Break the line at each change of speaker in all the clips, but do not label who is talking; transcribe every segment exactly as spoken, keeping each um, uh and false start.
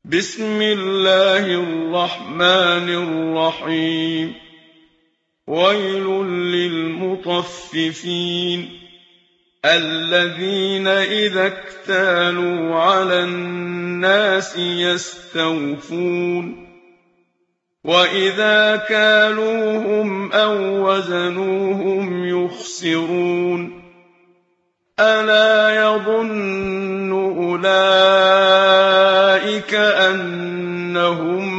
بسم الله الرحمن الرحيم. ويل للمطففين الذين إذا اكتالوا على الناس يستوفون وإذا كالوهم أو وزنوهم يخسرون ألا يظن أولئك أنهم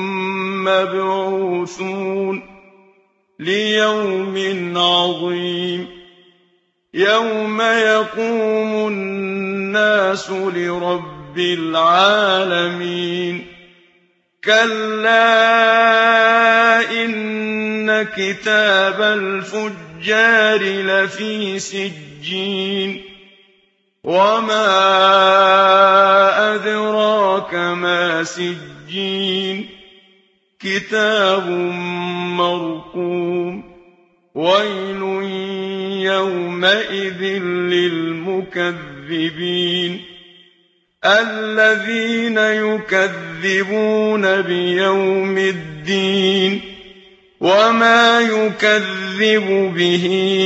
مبعوثون ليوم عظيم يوم يقوم الناس لرب العالمين كلا إن كتاب الفجار لفي سجين وما أدراك ما سجين كتاب مرقوم ويل يومئذ للمكذبين الذين يكذبون بيوم الدين وما يكذب به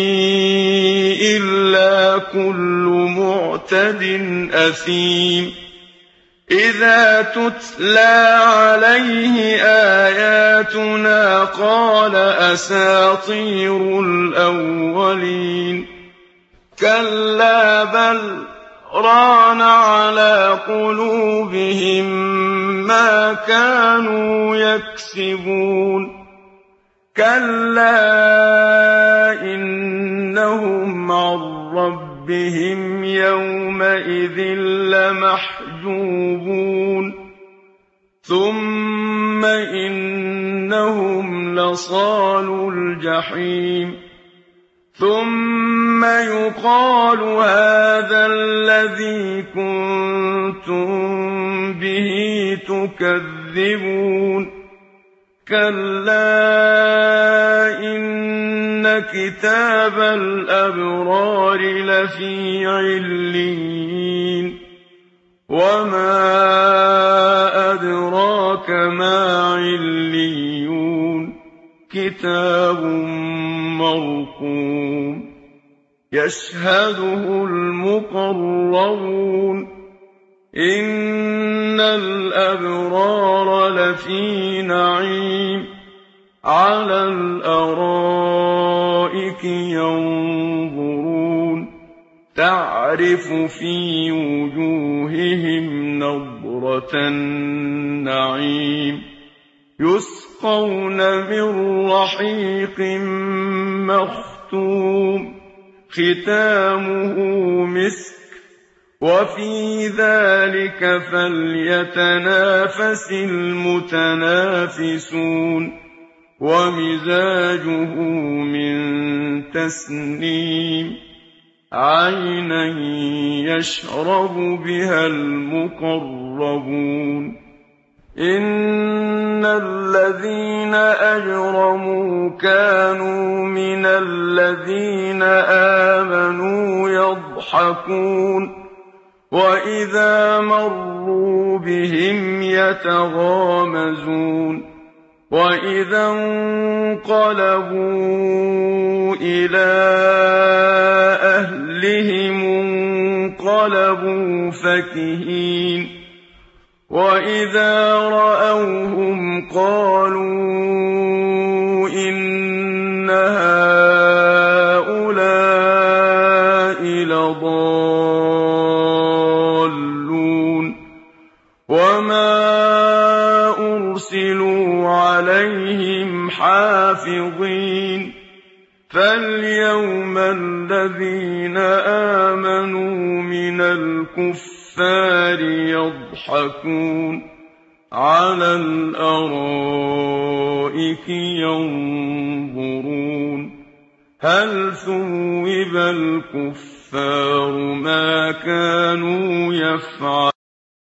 إلا كل معتد أثيم إذا تتلى عليه آياتنا قال أساطير الأولين كلا بل ران على قلوبهم ما كانوا يكسبون كلا إنهم عن ربهم يومئذ لمحجوبون ثم إنهم لصالو الجحيم ثم يقال هذا الذي كنتم به تكذبون كلا إن كتاب الأبرار لفي عليين وما أدراك ما عليون كتاب مرقوم يشهده المقربون إن الأبرار لفي نعيم على الأرائك ينظرون تعرف في وجوههم نضرة النعيم يسقون من رحيق مختوم ختامه مسك وفي ذلك فليتنافس المتنافسون ومزاجه من تسنيم عينا يشرب بها المقربون إن الذين أجرموا كانوا من الذين آمنوا يضحكون وإذا مروا بهم يتغامزون وإذا انقلبوا إلى أهلهم انقلبوا فكهين وإذا رأوهم قالوا إن هؤلاء لضالون وما أرسلوا عليهم حافظين فاليوم الذين آمنوا من الكفار يضحكون على الأرائك ينظرون هل ثوب الكفار ما كانوا يفعلون